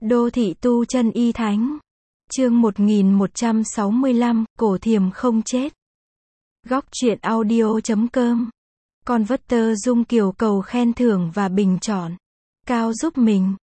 Đô thị tu chân y thánh. Chương 1165, cổ thiềm không chết. Góc truyện audio.com. Converter Dung Kiều cầu khen thưởng và bình chọn. Cao giúp mình.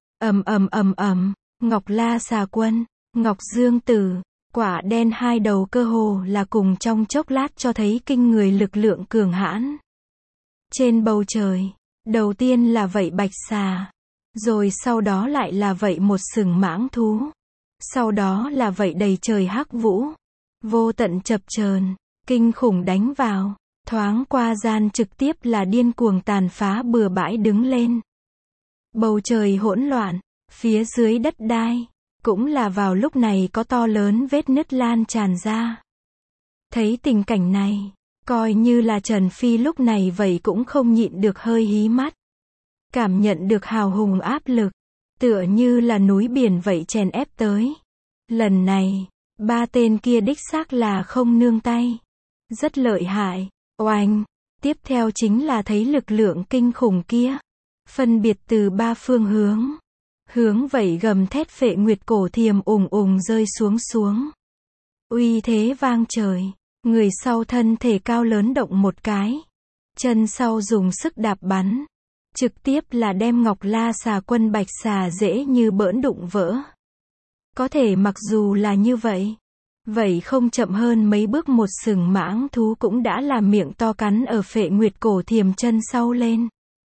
Ngọc La Xà Quân, Ngọc Dương Tử, quả đen hai đầu cơ hồ là cùng trong chốc lát cho thấy kinh người lực lượng cường hãn. Trên bầu trời, đầu tiên là vậy bạch xà, rồi sau đó lại là vậy một sừng mãng thú, sau đó là vậy đầy trời hắc vũ, vô tận chập chờn, kinh khủng đánh vào, thoáng qua gian trực tiếp là điên cuồng tàn phá bừa bãi đứng lên. Bầu trời hỗn loạn, phía dưới đất đai, cũng là vào lúc này có to lớn vết nứt lan tràn ra. Thấy tình cảnh này, coi như là Trần Phi lúc này vậy cũng không nhịn được hơi hí mắt. Cảm nhận được hào hùng áp lực, tựa như là núi biển vậy chèn ép tới. Lần này, ba tên kia đích xác là không nương tay. Rất lợi hại, oanh. Tiếp theo chính là thấy lực lượng kinh khủng kia. Phân biệt từ ba phương hướng. Hướng vậy gầm thét phệ nguyệt cổ thiềm ùng rơi xuống. Uy thế vang trời. Người sau thân thể cao lớn động một cái. Chân sau dùng sức đạp bắn. Trực tiếp là đem Ngọc La Xà Quân bạch xà dễ như bỡn đụng vỡ. Có thể mặc dù là như vậy. Vậy không chậm hơn mấy bước một sừng mãng thú cũng đã làm miệng to cắn ở phệ nguyệt cổ thiềm chân sau lên.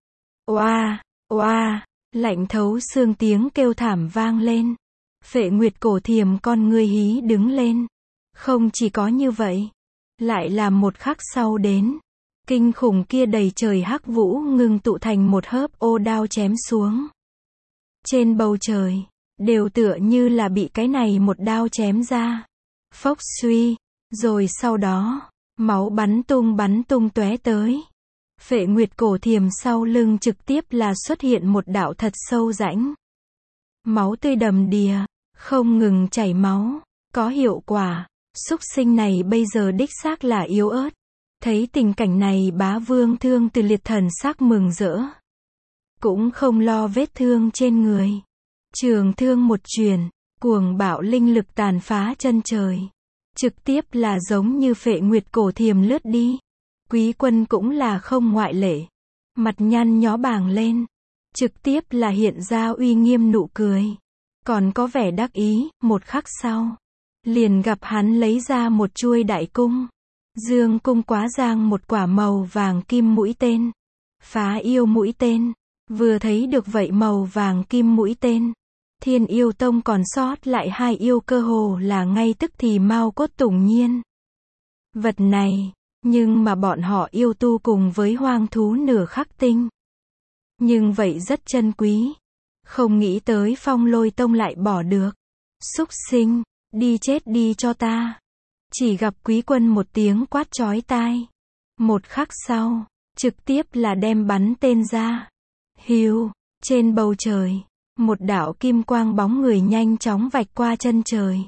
Oa, oa, lạnh thấu xương tiếng kêu thảm vang lên. Phệ nguyệt cổ thiềm con ngươi hí đứng lên. Không chỉ có như vậy. Lại là một khắc sau đến. Kinh khủng kia đầy trời hắc vũ ngưng tụ thành một hớp ô đao chém xuống. Trên bầu trời, đều tựa như là bị cái này một đao chém ra. Phốc suy, rồi sau đó, máu bắn tung tóe tới. Phệ nguyệt cổ thiềm sau lưng trực tiếp là xuất hiện một đạo thật sâu rãnh. Máu tươi đầm đìa, không ngừng chảy máu, có hiệu quả. Súc sinh này bây giờ đích xác là yếu ớt. Thấy tình cảnh này bá vương Thương Từ liệt thần sắc mừng rỡ. Cũng không lo vết thương trên người. Trường thương một truyền, cuồng bạo linh lực tàn phá chân trời. Trực tiếp là giống như phệ nguyệt cổ thiềm lướt đi. Quý Quân cũng là không ngoại lệ. Mặt nhăn nhó bàng lên. Trực tiếp là hiện ra uy nghiêm nụ cười. Còn có vẻ đắc ý, một khắc sau. Liền gặp hắn lấy ra một chuôi đại cung. Dương cung quá giang một quả màu vàng kim mũi tên. Phá yêu mũi tên. Vừa thấy được vậy màu vàng kim mũi tên. Thiên Yêu Tông còn sót lại hai yêu cơ hồ là ngay tức thì mau cốt tủng nhiên. Vật này, nhưng mà bọn họ yêu tu cùng với hoang thú nửa khắc tinh. Nhưng vậy rất chân quý. Không nghĩ tới Phong Lôi Tông lại bỏ được. Súc sinh, đi chết đi cho ta. Chỉ gặp Quý Quân một tiếng quát chói tai. Một khắc sau, trực tiếp là đem bắn tên ra. Hiu, trên bầu trời, một đạo kim quang bóng người nhanh chóng vạch qua chân trời.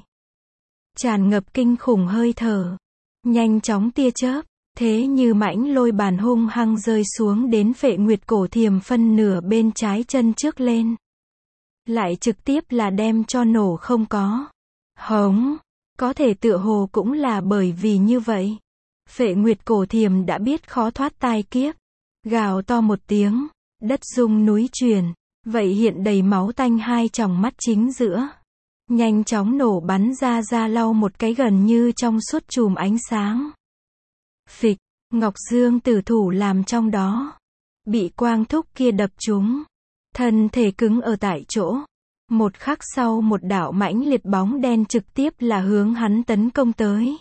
Tràn ngập kinh khủng hơi thở. Nhanh chóng tia chớp, thế như mãnh lôi bàn hung hăng rơi xuống đến phệ nguyệt cổ thiềm phân nửa bên trái chân trước lên. Lại trực tiếp là đem cho nổ không có. Hống. Có thể tựa hồ cũng là bởi vì như vậy. Phệ nguyệt cổ thiềm đã biết khó thoát tai kiếp. Gào to một tiếng, đất rung núi chuyển. Vậy hiện đầy máu tanh hai tròng mắt chính giữa. Nhanh chóng nổ bắn ra lau một cái gần như trong suốt chùm ánh sáng. Phịch, Ngọc Dương Tử thủ làm trong đó. Bị quang thúc kia đập trúng. Thân thể cứng ở tại chỗ. Một khắc sau một đạo mãnh liệt bóng đen trực tiếp là hướng hắn tấn công tới.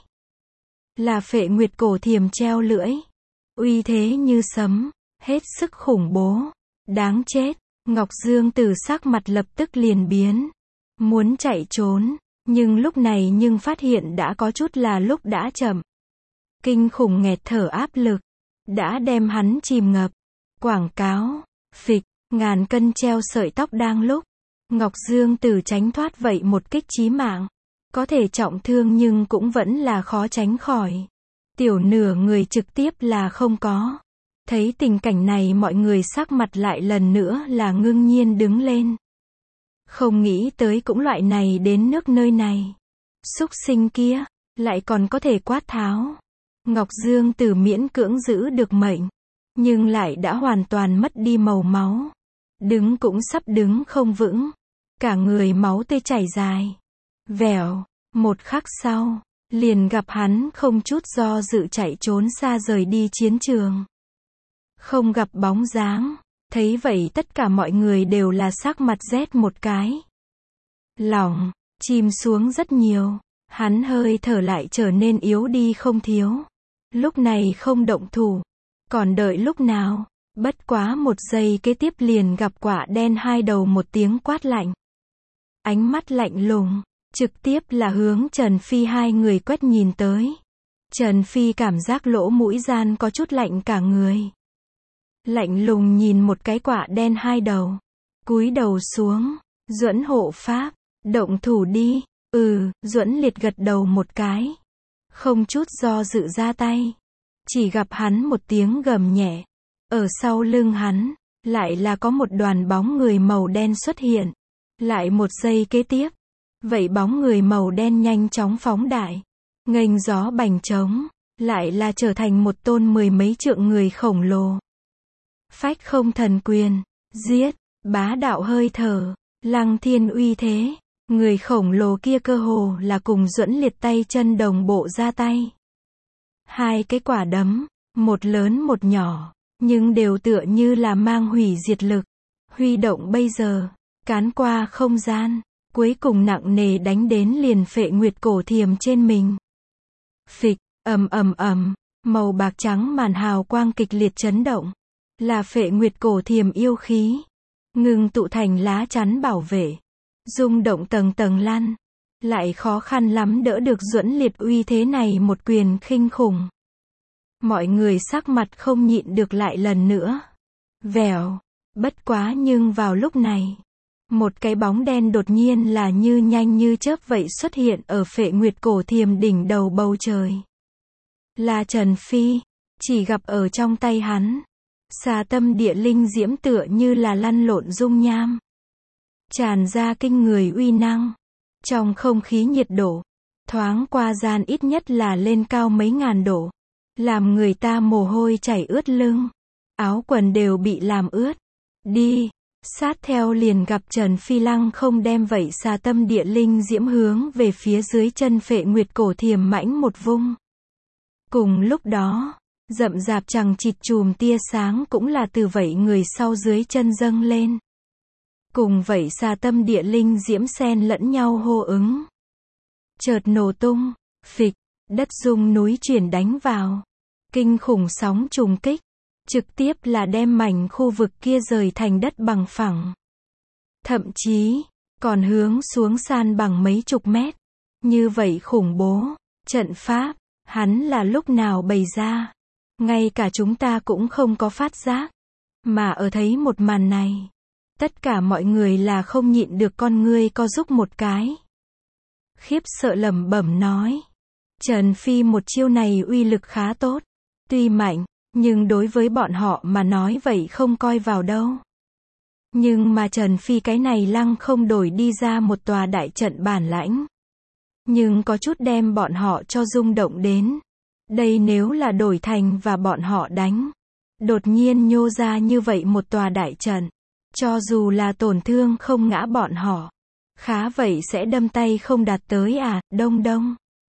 Là phệ nguyệt cổ thiềm treo lưỡi. Uy thế như sấm, hết sức khủng bố. Đáng chết, Ngọc Dương Tử sắc mặt lập tức liền biến. Muốn chạy trốn, nhưng lúc này phát hiện đã có chút là lúc đã chậm. Kinh khủng nghẹt thở áp lực, đã đem hắn chìm ngập. Quảng cáo, phịch, ngàn cân treo sợi tóc đang lúc. Ngọc Dương Tử tránh thoát vậy một kích chí mạng. Có thể trọng thương nhưng cũng vẫn là khó tránh khỏi. Tiểu nửa người trực tiếp là không có. Thấy tình cảnh này mọi người sắc mặt lại lần nữa là ngưng nhiên đứng lên. Không nghĩ tới cũng loại này đến nước nơi này. Súc sinh kia, lại còn có thể quát tháo. Ngọc Dương Tử miễn cưỡng giữ được mệnh, nhưng lại đã hoàn toàn mất đi màu máu. Đứng cũng sắp đứng không vững. Cả người máu tươi chảy dài. Vèo, một khắc sau, liền gặp hắn không chút do dự chạy trốn xa rời đi chiến trường. Không gặp bóng dáng. Thấy vậy tất cả mọi người đều là sắc mặt rét một cái. Lòng, chìm xuống rất nhiều. Hắn hơi thở lại trở nên yếu đi không thiếu. Lúc này không động thủ. Còn đợi lúc nào? Bất quá một giây kế tiếp liền gặp quả đen hai đầu một tiếng quát lạnh. Ánh mắt lạnh lùng, trực tiếp là hướng Trần Phi hai người quét nhìn tới. Trần Phi cảm giác lỗ mũi gian có chút lạnh cả người. Lạnh lùng nhìn một cái quả đen hai đầu. Cúi đầu xuống. Duẫn hộ pháp. Động thủ đi. Duẫn liệt gật đầu một cái. Không chút do dự ra tay. Chỉ gặp hắn một tiếng gầm nhẹ. Ở sau lưng hắn, lại là có một đoàn bóng người màu đen xuất hiện. Lại một giây kế tiếp. Vậy bóng người màu đen nhanh chóng phóng đại. Nghênh gió bành trống. Lại là trở thành một tôn mười mấy trượng người khổng lồ. Phách không thần quyền. Giết. Bá đạo hơi thở. Lăng thiên uy thế. Người khổng lồ kia cơ hồ là cùng Duẫn liệt tay chân đồng bộ ra tay. Hai cái quả đấm. Một lớn một nhỏ. Nhưng đều tựa như là mang hủy diệt lực. Huy động bây giờ. Cán qua không gian. Cuối cùng nặng nề đánh đến liền Phệ Nguyệt cổ thiềm trên mình. Phịch. Ầm ầm ầm. Màu bạc trắng màn hào quang kịch liệt chấn động. Là Phệ Nguyệt cổ thiềm yêu khí. Ngừng tụ thành lá chắn bảo vệ. Rung động tầng tầng lăn. Lại khó khăn lắm đỡ được Duẫn liệt uy thế này một quyền khinh khủng. Mọi người sắc mặt không nhịn được lại lần nữa. Vèo. Bất quá nhưng vào lúc này. Một cái bóng đen đột nhiên là như nhanh như chớp vậy xuất hiện ở Phệ Nguyệt cổ thiềm đỉnh đầu bầu trời. Là Trần Phi. Chỉ gặp ở trong tay hắn. Xà tâm địa linh diễm tựa như là lăn lộn dung nham. Tràn ra kinh người uy năng. Trong không khí nhiệt độ. Thoáng qua gian ít nhất là lên cao mấy ngàn độ. Làm người ta mồ hôi chảy ướt lưng. Áo quần đều bị làm ướt. Đi. Sát theo liền gặp Trần Phi lăng không đem vậy xà tâm địa linh diễm hướng về phía dưới chân Phệ Nguyệt cổ thiềm mãnh một vung. Cùng lúc đó, rậm rạp chằng chịt chùm tia sáng cũng là từ vậy người sau dưới chân dâng lên. Cùng vậy xà tâm địa linh diễm xen lẫn nhau hô ứng. Chợt nổ tung, phịch, đất rung núi chuyển đánh vào. Kinh khủng sóng trùng kích. Trực tiếp là đem mảnh khu vực kia rời thành đất bằng phẳng. Thậm chí, còn hướng xuống san bằng mấy chục mét. Như vậy khủng bố, trận pháp, hắn là lúc nào bày ra. Ngay cả chúng ta cũng không có phát giác. Mà ở thấy một màn này. Tất cả mọi người là không nhịn được con ngươi co rúm một cái. Khiếp sợ lẩm bẩm nói. Trần Phi một chiêu này uy lực khá tốt. Tuy mạnh. Nhưng đối với bọn họ mà nói vậy không coi vào đâu. Nhưng mà Trần Phi cái này lăng không đổi đi ra một tòa đại trận bản lãnh. Nhưng có chút đem bọn họ cho rung động đến. Đây nếu là đổi thành và bọn họ đánh. Đột nhiên nhô ra như vậy một tòa đại trận. Cho dù là tổn thương không ngã bọn họ. Khá vậy sẽ đâm tay không đạt tới đông đông.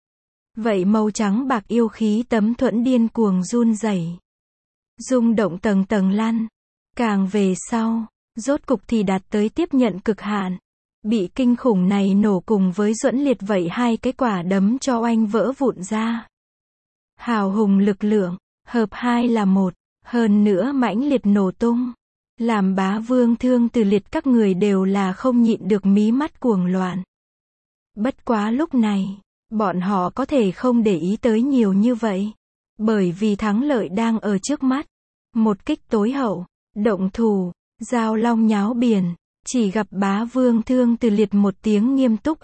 Vậy màu trắng bạc yêu khí tấm thuẫn điên cuồng run rẩy. Rung động tầng tầng lăn. Càng về sau, rốt cục thì đạt tới tiếp nhận cực hạn. Bị kinh khủng này nổ cùng với Duẫn liệt vậy hai cái quả đấm cho oanh vỡ vụn ra. Hào hùng lực lượng, hợp hai là một, hơn nữa mãnh liệt nổ tung. Làm Bá Vương Thương Từ liệt các người đều là không nhịn được mí mắt cuồng loạn. Bất quá lúc này, bọn họ có thể không để ý tới nhiều như vậy. Bởi vì thắng lợi đang ở trước mắt. Một kích tối hậu, động thủ, giao long nháo biển, chỉ gặp Bá Vương Thương Từ liệt một tiếng nghiêm túc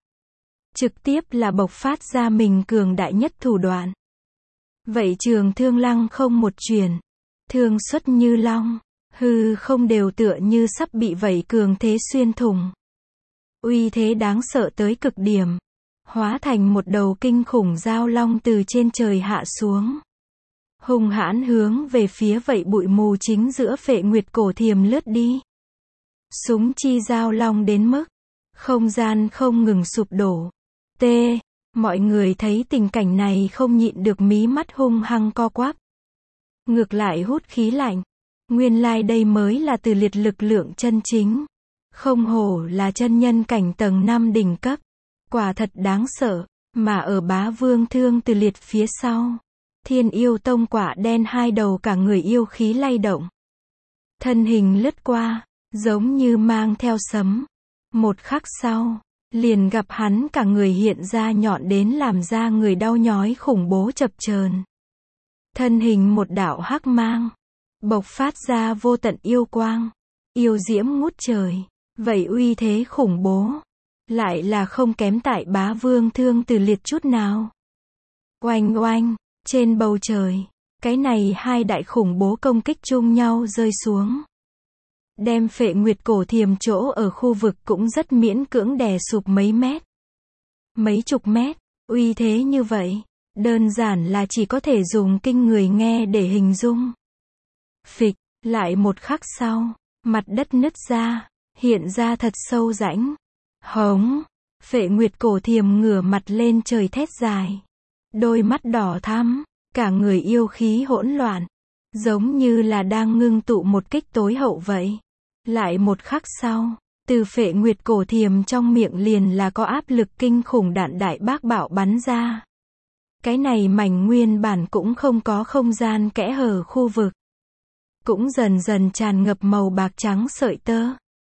trực tiếp là bộc phát ra mình cường đại nhất thủ đoạn. Vậy trường thương lăng không một chuyển, thương xuất như long, hư không đều tựa như sắp bị vậy cường thế xuyên thủng. uy thế đáng sợ tới cực điểm, hóa thành một đầu kinh khủng giao long từ trên trời hạ xuống. Hung hãn hướng về phía vậy bụi mù chính giữa Phệ Nguyệt Cổ Thiềm lướt đi. Súng chi giao long đến mức không gian không ngừng sụp đổ. T. Mọi người thấy tình cảnh này không nhịn được mí mắt hung hăng co quắp. Ngược lại hút khí lạnh. Nguyên lai đây mới là Từ Liệt lực lượng chân chính. Không hổ là chân nhân cảnh tầng 5 đỉnh cấp. Quả thật đáng sợ. Mà ở Bá Vương Thương Từ Liệt phía sau, Thiên Yêu Tông Quả Đen hai đầu cả người yêu khí lay động. Thân hình lướt qua, giống như mang theo sấm. Một khắc sau, liền gặp hắn cả người hiện ra nhọn đến làm ra người đau nhói khủng bố chập chờn. Thân hình một đạo hắc mang, bộc phát ra vô tận yêu quang, yêu diễm ngút trời. Vậy uy thế khủng bố, lại là không kém tại Bá Vương Thương Từ Liệt chút nào. Oanh oanh, trên bầu trời, cái này hai đại khủng bố công kích chung nhau rơi xuống. Đem Phệ Nguyệt Cổ Thiềm chỗ ở khu vực cũng rất miễn cưỡng đè sụp mấy mét. Mấy chục mét, uy thế như vậy, đơn giản là chỉ có thể dùng kinh người nghe để hình dung. Phịch, lại một khắc sau, mặt đất nứt ra, hiện ra thật sâu rãnh. Hống, Phệ Nguyệt Cổ Thiềm ngửa mặt lên trời thét dài. Đôi mắt đỏ thắm, cả người yêu khí hỗn loạn. Giống như là đang ngưng tụ một kích tối hậu vậy. Lại một khắc sau, từ Phệ Nguyệt Cổ Thiềm trong miệng liền là có áp lực kinh khủng đạn đại bác bạo bắn ra. Cái này mảnh nguyên bản cũng không có không gian kẽ hở khu vực. Cũng dần dần tràn ngập màu bạc trắng sợi tơ.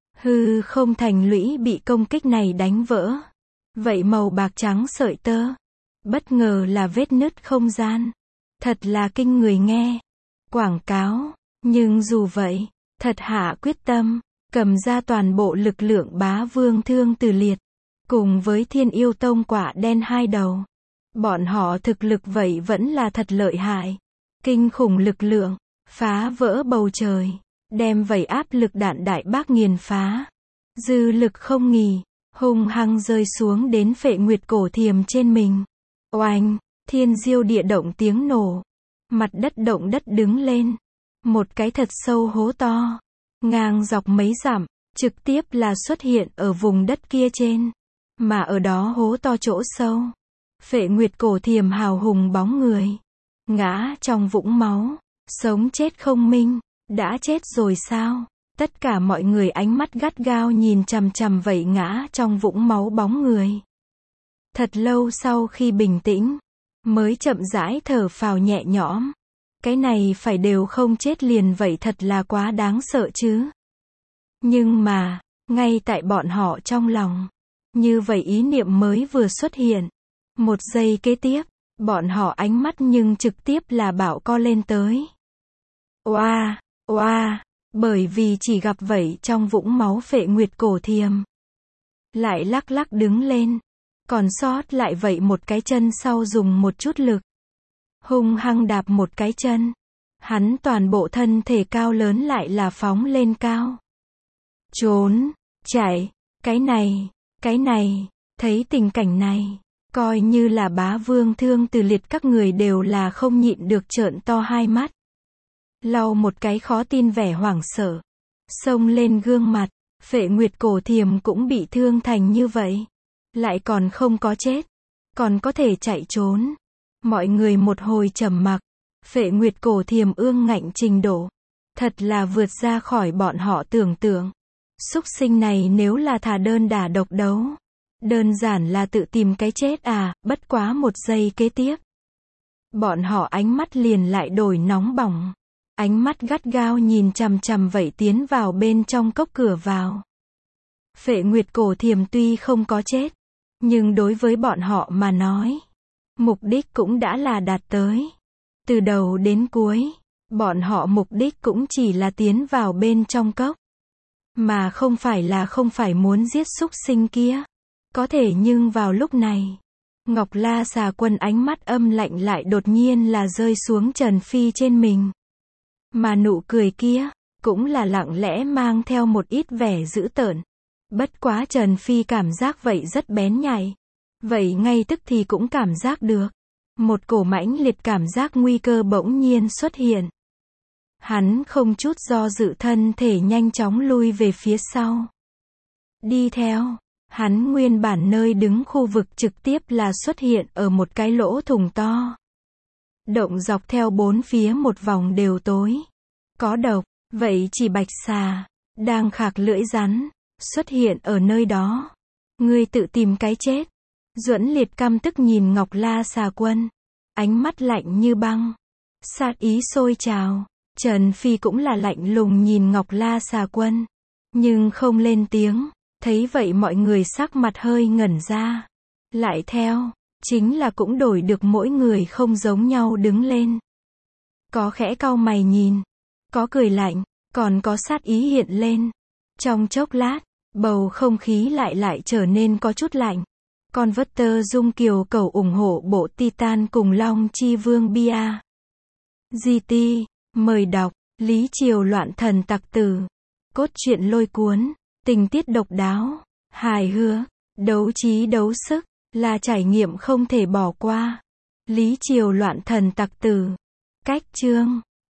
Hư không thành lũy bị công kích này đánh vỡ. Vậy màu bạc trắng sợi tơ, bất ngờ là vết nứt không gian. Thật là kinh người nghe. Quảng cáo, nhưng dù vậy, thật hạ quyết tâm, cầm ra toàn bộ lực lượng Bá Vương Thương Từ Liệt, cùng với Thiên Yêu Tông Quả Đen hai đầu. Bọn họ thực lực vậy vẫn là thật lợi hại. Kinh khủng lực lượng, phá vỡ bầu trời, đem vậy áp lực đạn đại bác nghiền phá. Dư lực không nghỉ, hung hăng rơi xuống đến Phệ Nguyệt Cổ Thiềm trên mình. Oanh, thiên diêu địa động tiếng nổ. Mặt đất động đất đứng lên. Một cái thật sâu hố to, ngang dọc mấy dặm, trực tiếp là xuất hiện ở vùng đất kia trên. Mà ở đó hố to chỗ sâu, Phệ Nguyệt Cổ Thiềm hào hùng bóng người, ngã trong vũng máu, sống chết không minh. Đã chết rồi sao? Tất cả mọi người ánh mắt gắt gao nhìn chằm chằm vậy ngã trong vũng máu bóng người. Thật lâu sau khi bình tĩnh, mới chậm rãi thở phào nhẹ nhõm. Cái này phải đều không chết liền vậy thật là quá đáng sợ chứ. Nhưng mà, ngay tại bọn họ trong lòng, như vậy ý niệm mới vừa xuất hiện. Một giây kế tiếp, bọn họ ánh mắt nhưng trực tiếp là bạo co lên tới. Oa, oa, bởi vì chỉ gặp vậy trong vũng máu Phệ Nguyệt Cổ Thiềm. Lại lắc lắc đứng lên, còn sót lại vậy một cái chân sau dùng một chút lực. Hung hăng đạp một cái chân. Hắn toàn bộ thân thể cao lớn lại là phóng lên cao. Trốn, chạy, cái này, thấy tình cảnh này, coi như là Bá Vương Thương Từ Liệt các người đều là không nhịn được trợn to hai mắt. Lau một cái khó tin vẻ hoảng sợ, xông lên gương mặt. Phệ Nguyệt Cổ Thiềm cũng bị thương thành như vậy, lại còn không có chết, còn có thể chạy trốn. Mọi người một hồi trầm mặc. Phệ Nguyệt Cổ Thiềm ương ngạnh trình độ, thật là vượt ra khỏi bọn họ tưởng tượng. Súc sinh này nếu là thà đơn đả độc đấu, đơn giản là tự tìm cái chết à. Bất quá một giây kế tiếp, bọn họ ánh mắt liền lại đổi nóng bỏng. Ánh mắt gắt gao nhìn chằm chằm vậy tiến vào bên trong cốc cửa vào. Phệ Nguyệt Cổ Thiềm tuy không có chết, nhưng đối với bọn họ mà nói, mục đích cũng đã là đạt tới. Từ đầu đến cuối, bọn họ mục đích cũng chỉ là tiến vào bên trong cốc. Mà không phải muốn giết súc sinh kia. Có thể nhưng vào lúc này, Ngọc La Xà Quân ánh mắt âm lạnh lại đột nhiên là rơi xuống Trần Phi trên mình. Mà nụ cười kia, cũng là lặng lẽ mang theo một ít vẻ dữ tợn. Bất quá Trần Phi cảm giác vậy rất bén nhạy. Vậy ngay tức thì cũng cảm giác được. Một cổ mãnh liệt cảm giác nguy cơ bỗng nhiên xuất hiện. Hắn không chút do dự thân thể nhanh chóng lui về phía sau. Đi theo. Hắn nguyên bản nơi đứng khu vực trực tiếp là xuất hiện ở một cái lỗ thủng to. Động dọc theo bốn phía một vòng đều tối. Có độc, vậy chỉ bạch xà, đang khạc lưỡi rắn, xuất hiện ở nơi đó. Ngươi tự tìm cái chết. Duẫn Liệt căm tức nhìn Ngọc La Xà Quân. Ánh mắt lạnh như băng. Sát ý sôi trào. Trần Phi cũng là lạnh lùng nhìn Ngọc La Xà Quân. Nhưng không lên tiếng. Thấy vậy mọi người sắc mặt hơi ngẩn ra. Lại theo. Chính là cũng đổi được mỗi người không giống nhau đứng lên. Có khẽ cau mày nhìn. Có cười lạnh. Còn có sát ý hiện lên. Trong chốc lát, bầu không khí lại trở nên có chút lạnh. Converter Dung Kiều Cầu ủng hộ bộ Titan cùng Long Chi Vương Bia. GT, mời đọc, Lý Triều loạn thần tặc tử. Cốt truyện lôi cuốn, tình tiết độc đáo, hài hước, đấu trí đấu sức, là trải nghiệm không thể bỏ qua. Lý Triều loạn thần tặc tử. Cách chương